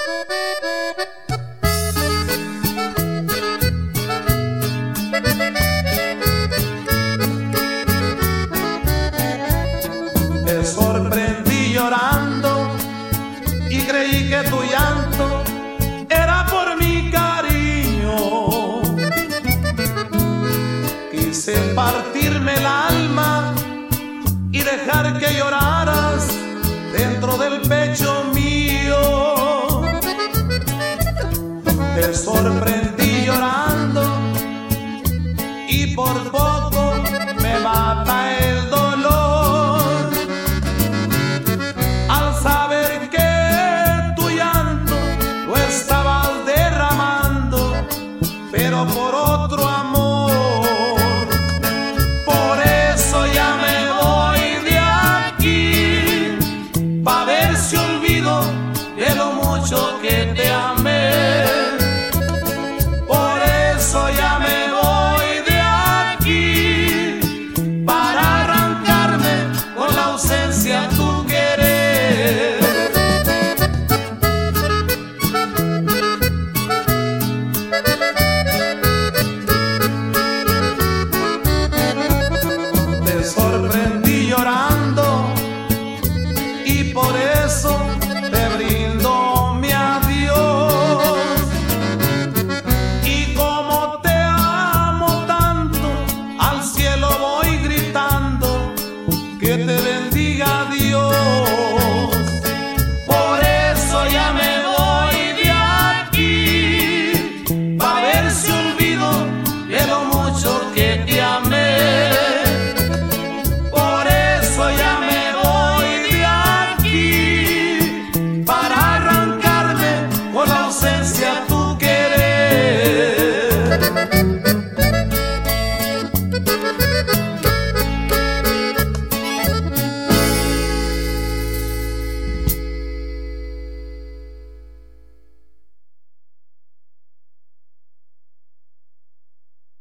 Te sorprendí llorando y creí que tu llanto era por mi cariño. Quise partirme el alma y dejar que lloraras dentro del pecho mío. Te sorprendí llorando y por poco me mata el dolor al saber que tu llanto lo estabas derramando, pero por otro amor. Por eso ya me voy de aquí, pa' ver si olvido de lo mucho que